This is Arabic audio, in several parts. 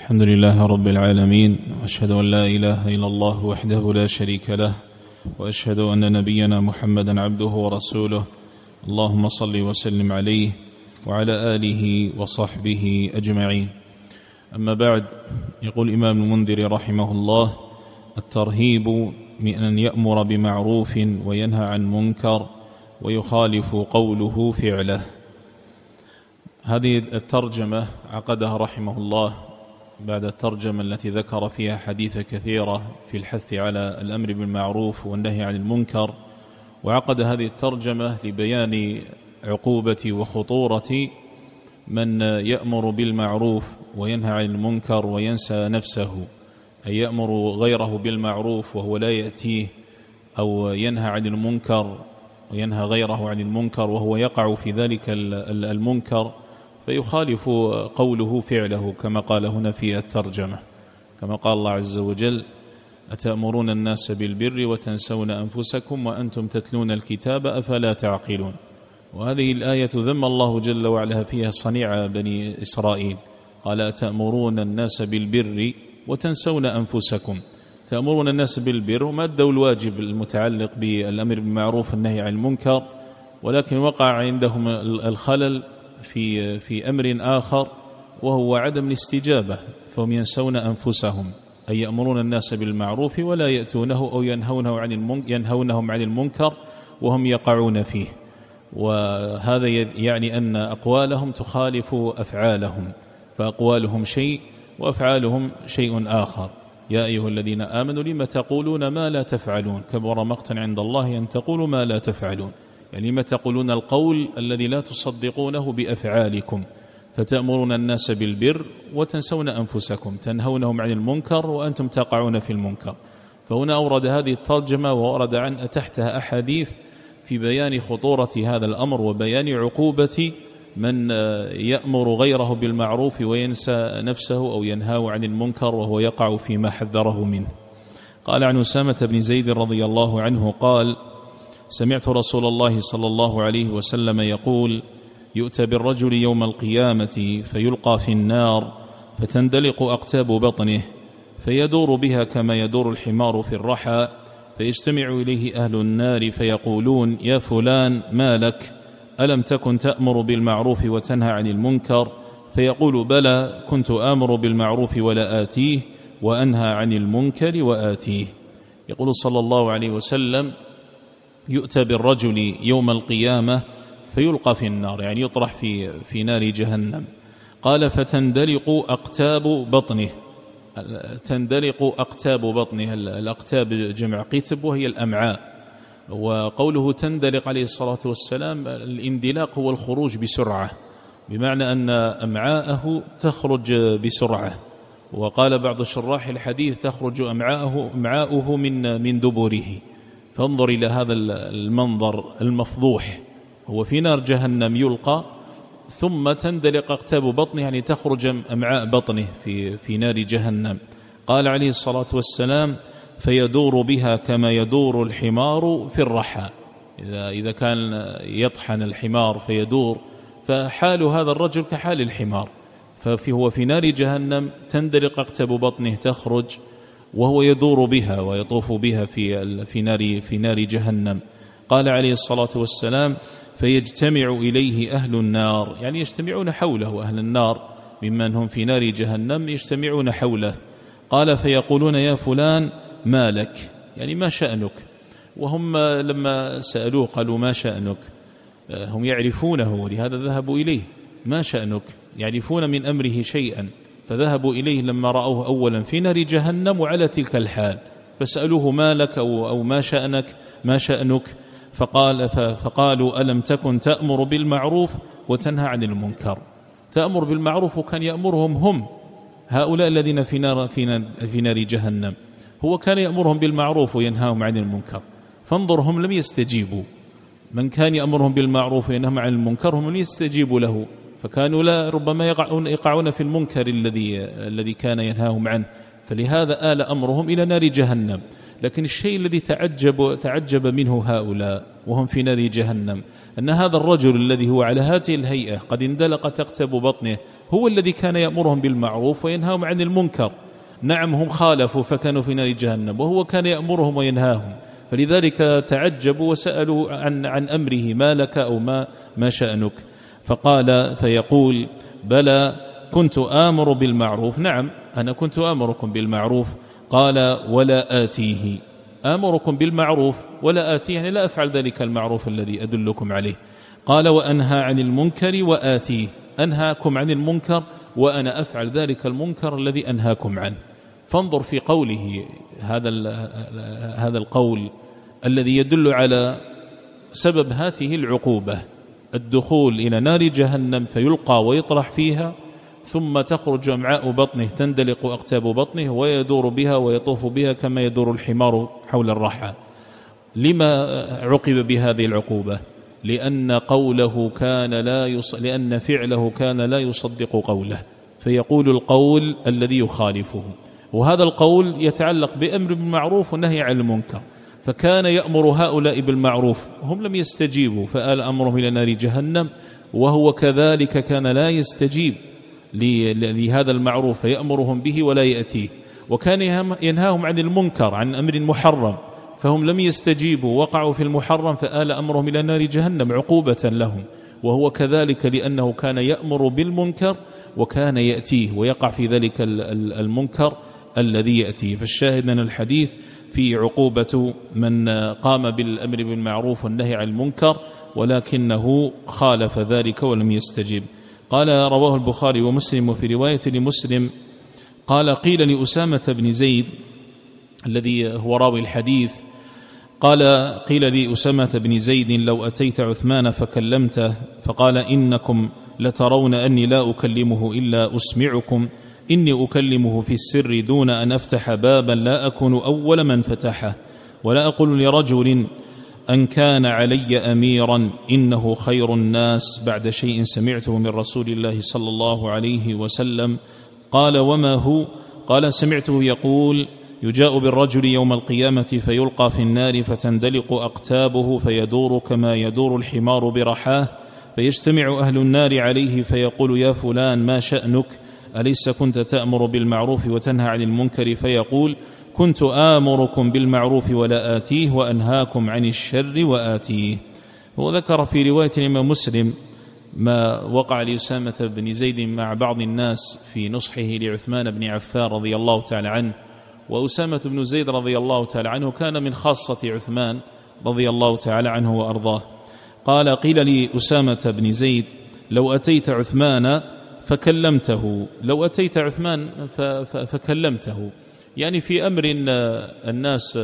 الحمد لله رب العالمين، وأشهد أن لا إله إلا الله وحده لا شريك له، وأشهد أن نبينا محمدا عبده ورسوله. اللهم صل وسلم عليه وعلى آله وصحبه أجمعين. أما بعد، يقول الإمام المنذر رحمه الله: الترهيب من أن يأمر بمعروف وينهى عن منكر ويخالف قوله فعله. هذه الترجمة عقدها رحمه الله بعد الترجمة التي ذكر فيها حديث كثيرة في الحث على الأمر بالمعروف والنهي عن المنكر، وعقد هذه الترجمة لبيان عقوبة وخطورة من يأمر بالمعروف وينهى عن المنكر وينسى نفسه، أي يأمر غيره بالمعروف وهو لا يأتيه، أو ينهى عن المنكر وينهى غيره عن المنكر وهو يقع في ذلك المنكر، فيخالف قوله فعله، كما قال هنا في الترجمة، كما قال الله عز وجل: أتأمرون الناس بالبر وتنسون أنفسكم وأنتم تتلون الكتاب أفلا تعقلون. وهذه الآية ذم الله جل وعلا فيها صنيع بني إسرائيل، قال: أتأمرون الناس بالبر وتنسون أنفسكم. تأمرون الناس بالبر وما أدوا الواجب المتعلق بالأمر بالمعروف والنهي عن المنكر، ولكن وقع عندهم الخلل في أمر آخر، وهو عدم الاستجابة، فهم ينسون أنفسهم، أي يأمرون الناس بالمعروف ولا يأتونه أو ينهونهم عن المنكر وهم يقعون فيه. وهذا يعني أن أقوالهم تخالف أفعالهم، فأقوالهم شيء وأفعالهم شيء آخر. يا أيها الذين آمنوا لم تقولون ما لا تفعلون، كبر مقتا عند الله أن تقولوا ما لا تفعلون، يعني لم تقولون القول الذي لا تصدقونه بأفعالكم. فتأمرون الناس بالبر وتنسون أنفسكم، تنهونهم عن المنكر وأنتم تقعون في المنكر. فهنا أورد هذه الترجمة وورد عن تحتها أحاديث في بيان خطورة هذا الأمر وبيان عقوبة من يأمر غيره بالمعروف وينسى نفسه أو ينهاه عن المنكر وهو يقع فيما حذره منه. قال عن أسامة بن زيد رضي الله عنه قال: سمعت رسول الله صلى الله عليه وسلم يقول: يؤتى بالرجل يوم القيامة فيلقى في النار فتندلق أقتاب بطنه فيدور بها كما يدور الحمار في الرحى، فيجتمع إليه أهل النار فيقولون: يا فلان ما لك؟ ألم تكن تأمر بالمعروف وتنهى عن المنكر؟ فيقول: بلى، كنت آمر بالمعروف ولا آتيه، وأنهى عن المنكر وآتيه. يقول صلى الله عليه وسلم: يؤتى بالرجل يوم القيامة فيلقى في النار، يعني يطرح في نار جهنم. قال: فتندلق أقتاب بطنه. تندلق أقتاب بطنه، الأقتاب جمع قتب وهي الأمعاء. وقوله تندلق عليه الصلاة والسلام، الاندلاق هو الخروج بسرعة، بمعنى أن أمعاءه تخرج بسرعة. وقال بعض شراح الحديث: تخرج أمعاؤه من دبره. فانظر إلى هذا المنظر المفضوح، هو في نار جهنم يلقى، ثم تندلق أقتاب بطنه، يعني تخرج أمعاء بطنه في نار جهنم. قال عليه الصلاة والسلام: فيدور بها كما يدور الحمار في الرحى. إذا كان يطحن الحمار فيدور، فحال هذا الرجل كحال الحمار، فهو في نار جهنم، تندلق أقتاب بطنه تخرج، وهو يدور بها ويطوف بها في نار جهنم. قال عليه الصلاة والسلام: فيجتمع إليه أهل النار، يعني يجتمعون حوله، أهل النار ممن هم في نار جهنم يجتمعون حوله. قال: فيقولون: يا فلان ما لك؟ يعني ما شأنك؟ وهم لما سألوه قالوا: ما شأنك؟ هم يعرفونه ولهذا ذهبوا إليه. ما شأنك؟ يعرفون من أمره شيئا، فذهبوا إليه لما رأوه أولا في نار جهنم وعلى تلك الحال، فسألوه: ما لك أو ما شأنك؟ ما شأنك؟ فقالوا: ألم تكن تأمر بالمعروف وتنهى عن المنكر؟ تأمر بالمعروف، وكان يأمرهم هم هؤلاء الذين في نار جهنم، هو كان يأمرهم بالمعروف وينهاهم عن المنكر. فانظر، هم لم يستجيبوا. من كان يأمرهم بالمعروف وينهاهم عن المنكر هم لم يستجيبوا له، فكانوا ربما يقعون في المنكر الذي كان ينهاهم عنه، فلهذا آل أمرهم إلى نار جهنم. لكن الشيء الذي تعجب منه هؤلاء وهم في نار جهنم، أن هذا الرجل الذي هو على هذه الهيئة قد اندلقت أقتاب بطنه هو الذي كان يأمرهم بالمعروف وينهاهم عن المنكر. نعم هم خالفوا فكانوا في نار جهنم، وهو كان يأمرهم وينهاهم، فلذلك تعجبوا وسألوا عن أمره، ما لك أو ما شأنك؟ فقال فيقول بلى كنت آمر بالمعروف، نعم أنا كنت آمركم بالمعروف. قال ولا آتيه، آمركم بالمعروف ولا آتيه، يعني لا أفعل ذلك المعروف الذي أدلكم عليه. قال وأنهى عن المنكر وآتيه، أنهاكم عن المنكر وأنا أفعل ذلك المنكر الذي أنهاكم عنه. فانظر في قوله هذا القول الذي يدل على سبب هذه العقوبة، الدخول إلى نار جهنم فيلقى ويطرح فيها، ثم تخرج أمعاء بطنه، تندلق أقتاب بطنه ويدور بها ويطوف بها كما يدور الحمار حول الرحى. لما عقب بهذه العقوبة؟ لأن فعله كان لا يصدق قوله، فيقول القول الذي يخالفه، وهذا القول يتعلق بأمر بالمعروف والنهي عن المنكر. فكان يأمر هؤلاء بالمعروف هم لم يستجيبوا فآل أمرهم إلى نار جهنم، وهو كذلك كان لا يستجيب لهذا المعروف فيأمرهم به ولا يأتيه، وكان ينهاهم عن المنكر عن أمر محرم فهم لم يستجيبوا، وقعوا في المحرم فآل أمرهم إلى نار جهنم عقوبة لهم. وهو كذلك لأنه كان يأمر بالمنكر وكان يأتيه ويقع في ذلك المنكر الذي يأتيه. فالشاهد أن الحديث في عقوبة من قام بالأمر بالمعروف والنهي عن المنكر ولكنه خالف ذلك ولم يستجب. قال رواه البخاري ومسلم، وفي رواية لمسلم قال قيل لأسامة بن زيد الذي هو راوي الحديث، قال قيل لأسامة بن زيد لو أتيت عثمان فكلمته فقال إنكم لترون أني لا أكلمه إلا أسمعكم، إني أكلمه في السر دون أن أفتح بابا لا أكون أول من فتحه، ولا أقول لرجل أن كان علي أميرا إنه خير الناس بعد شيء سمعته من رسول الله صلى الله عليه وسلم. قال وما هو؟ قال سمعته يقول يجاء بالرجل يوم القيامة فيلقى في النار فتندلق أقتابه فيدور كما يدور الحمار برحاه، فيجتمع أهل النار عليه فيقول يا فلان ما شأنك؟ أليس كنت تأمر بالمعروف وتنهى عن المنكر؟ فيقول كنت آمركم بالمعروف ولا آتيه وأنهاكم عن الشر وآتيه. وذكر في رواية الإمام مسلم ما وقع لأسامة بن زيد مع بعض الناس في نصحه لعثمان بن عفان رضي الله تعالى عنه. وأسامة بن زيد رضي الله تعالى عنه كان من خاصة عثمان رضي الله تعالى عنه وأرضاه. قال قيل لي أسامة بن زيد لو أتيت عثمان فكلمته، لو أتيت عثمان فكلمته، يعني في أمر الناس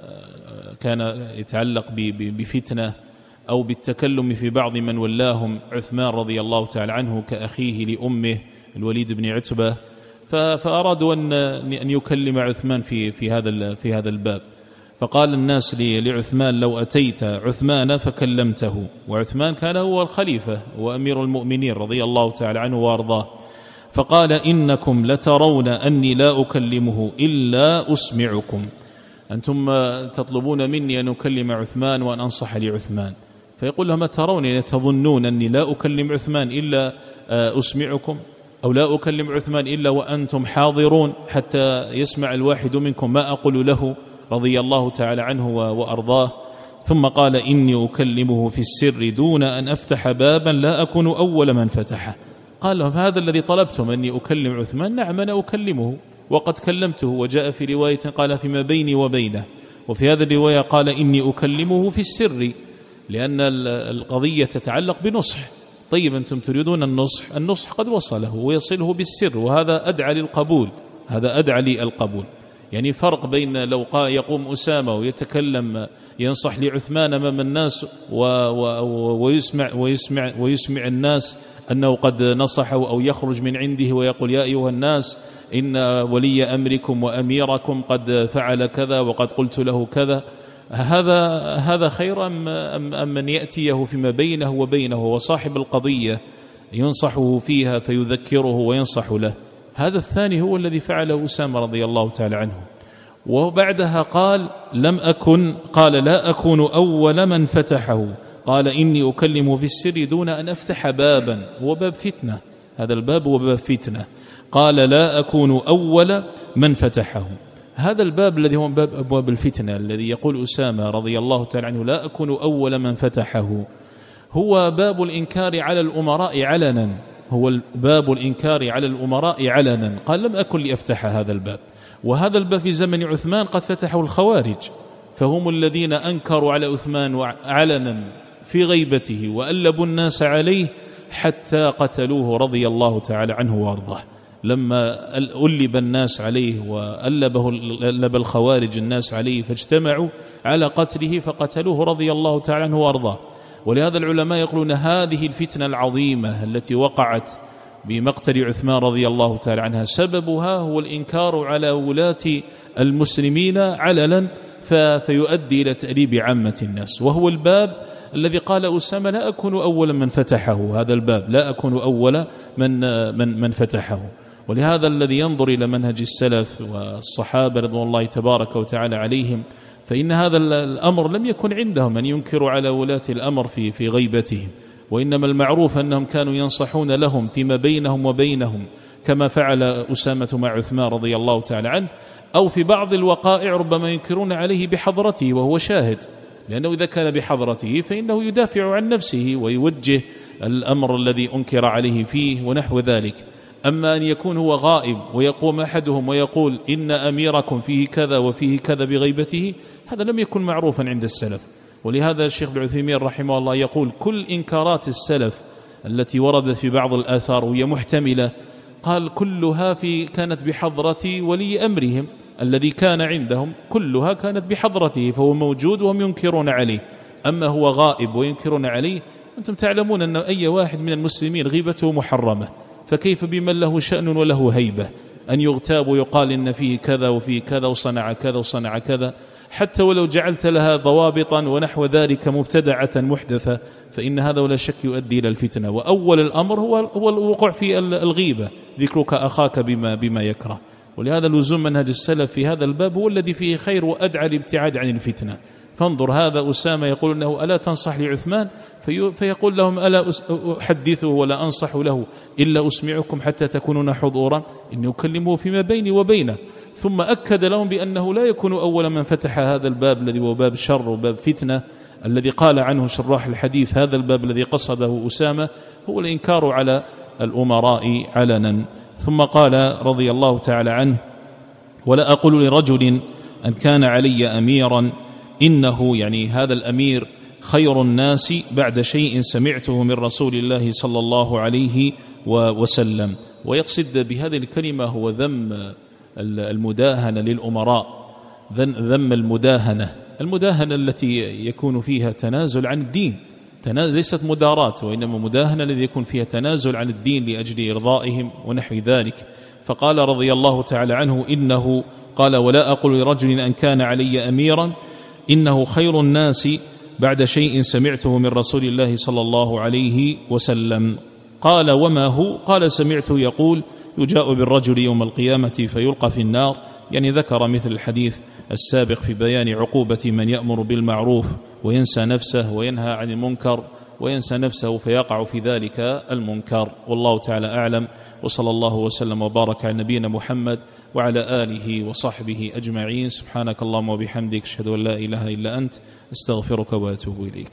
كان يتعلق بفتنة أو بالتكلم في بعض من ولاهم عثمان رضي الله تعالى عنه كأخيه لأمه الوليد بن عتبة، فأرادوا أن يكلم عثمان في هذا الباب. فقال الناس لعثمان لو أتيت عثمان فكلمته، وعثمان كان هو الخليفة وأمير المؤمنين رضي الله تعالى عنه وأرضاه. فقال إنكم لترون أني لا أكلمه إلا أسمعكم، أنتم تطلبون مني أن أكلم عثمان وأن أنصح لعثمان، فيقول لهم ترون تظنون أني لا أكلم عثمان إلا أسمعكم، أو لا أكلم عثمان إلا وأنتم حاضرون حتى يسمع الواحد منكم ما أقول له رضي الله تعالى عنه وأرضاه. ثم قال إني أكلمه في السر دون أن أفتح بابا لا أكون أول من فتحه. قال لهم هذا الذي طلبتم أني أكلم عثمان، نعم أنا أكلمه وقد كلمته. وجاء في رواية قال فيما بيني وبينه، وفي هذه الرواية قال إني أكلمه في السر، لأن القضية تتعلق بنصح. طيب أنتم تريدون النصح قد وصله ويصله بالسر، وهذا أدعى للقبول، هذا أدعى للقبول. يعني فرق بين لو يقوم أسامة ويتكلم ينصح لعثمان أمام الناس ويسمع الناس أنه قد نصحه، أو يخرج من عنده ويقول يا أيها الناس إن ولي أمركم وأميركم قد فعل كذا وقد قلت له كذا، هذا خير أم من يأتيه فيما بينه وبينه وصاحب القضية ينصحه فيها فيذكره وينصح له؟ هذا الثاني هو الذي فعله أسامة رضي الله تعالى عنه. وبعدها قال لا أكون أول من فتحه، قال إني أكلم في السر دون أن أفتح بابا، هو باب فتنة، هذا الباب هو باب فتنة. قال لا أكون أول من فتحه. هذا الباب الذي هو باب أبواب الفتنة الذي يقول أسامة رضي الله تعالى عنه لا أكون أول من فتحه، هو باب الإنكار على الأمراء علنا، هو باب الإنكار على الأمراء علنا. قال لم أكن لأفتح هذا الباب، وهذا الباب في زمن عثمان قد فتحه الخوارج، فهم الذين أنكروا على عثمان علنا في غيبته وألبوا الناس عليه حتى قتلوه رضي الله تعالى عنه وارضاه. لما ألب الناس عليه وألب الخوارج الناس عليه فاجتمعوا على قتله فقتلوه رضي الله تعالى عنه وارضاه. ولهذا العلماء يقولون هذه الفتنة العظيمة التي وقعت بمقتل عثمان رضي الله تعالى عنها سببها هو الإنكار على ولاة المسلمين علنا فيؤدي إلى تأليب عامة الناس، وهو الباب الذي قال أسامة لا أكون أول من فتحه. هذا الباب لا أكون أول من فتحه. ولهذا الذي ينظر إلى منهج السلف والصحابة رضوان الله تبارك وتعالى عليهم فإن هذا الأمر لم يكن عندهم أن ينكروا على ولاة الأمر في غيبتهم، وإنما المعروف أنهم كانوا ينصحون لهم فيما بينهم وبينهم كما فعل أسامة مع عثمان رضي الله تعالى عنه، أو في بعض الوقائع ربما ينكرون عليه بحضرته وهو شاهد، لأنه إذا كان بحضرته فإنه يدافع عن نفسه ويوجه الأمر الذي أنكر عليه فيه ونحو ذلك. أما أن يكون هو غائب ويقوم أحدهم ويقول إن أميركم فيه كذا وفيه كذا بغيبته، هذا لم يكن معروفا عند السلف. ولهذا الشيخ ابن عثيمين رحمه الله يقول كل إنكارات السلف التي وردت في بعض الآثار وهي محتملة قال كلها كانت بحضرة ولي أمرهم الذي كان عندهم، كلها كانت بحضرته فهو موجود وهم ينكرون عليه. أما هو غائب وينكرون عليه، أنتم تعلمون أن أي واحد من المسلمين غيبته محرمة، فكيف بمن له شأن وله هيبة أن يغتاب ويقال إن فيه كذا وفيه كذا وصنع كذا وصنع كذا، حتى ولو جعلت لها ضوابطا ونحو ذلك مبتدعة محدثة فإن هذا ولا شك يؤدي إلى الفتنة. وأول الأمر هو الوقوع في الغيبة، ذكرك أخاك بما يكره. ولهذا لزوم منهج السلف في هذا الباب هو الذي فيه خير وأدعى الابتعاد عن الفتنة. فانظر هذا أسامة يقول أنه ألا تنصح لعثمان، فيقول لهم ألا أحدثه ولا أنصح له إلا أسمعكم حتى تكونون حضورا، إني أكلمه فيما بيني وبينه. ثم أكد لهم بأنه لا يكون أول من فتح هذا الباب الذي هو باب شر وباب فتنة الذي قال عنه شراح الحديث هذا الباب الذي قصده أسامة هو الإنكار على الأمراء علنا. ثم قال رضي الله تعالى عنه ولا أقول لرجل أن كان علي أميرا إنه يعني هذا الأمير خير الناس بعد شيء سمعته من رسول الله صلى الله عليه وسلم. ويقصد بهذه الكلمة هو ذم المداهنة للأمراء، ذم المداهنة التي يكون فيها تنازل عن الدين، ليست مدارات وإنما مداهنة الذي يكون فيها تنازل عن الدين لأجل إرضائهم ونحو ذلك. فقال رضي الله تعالى عنه إنه قال ولا أقول لرجل أن كان علي أميرا إنه خير الناس بعد شيء سمعته من رسول الله صلى الله عليه وسلم. قال وما هو؟ قال سمعته يقول يجاء بالرجل يوم القيامة فيلقى في النار، يعني ذكر مثل الحديث السابق في بيان عقوبة من يأمر بالمعروف وينسى نفسه وينهى عن المنكر وينسى نفسه فيقع في ذلك المنكر. والله تعالى أعلم، وصلى الله وسلم وبارك على نبينا محمد وعلى آله وصحبه أجمعين. سبحانك اللهم وبحمدك أشهد أن لا إله إلا أنت أستغفرك وأتوب إليك.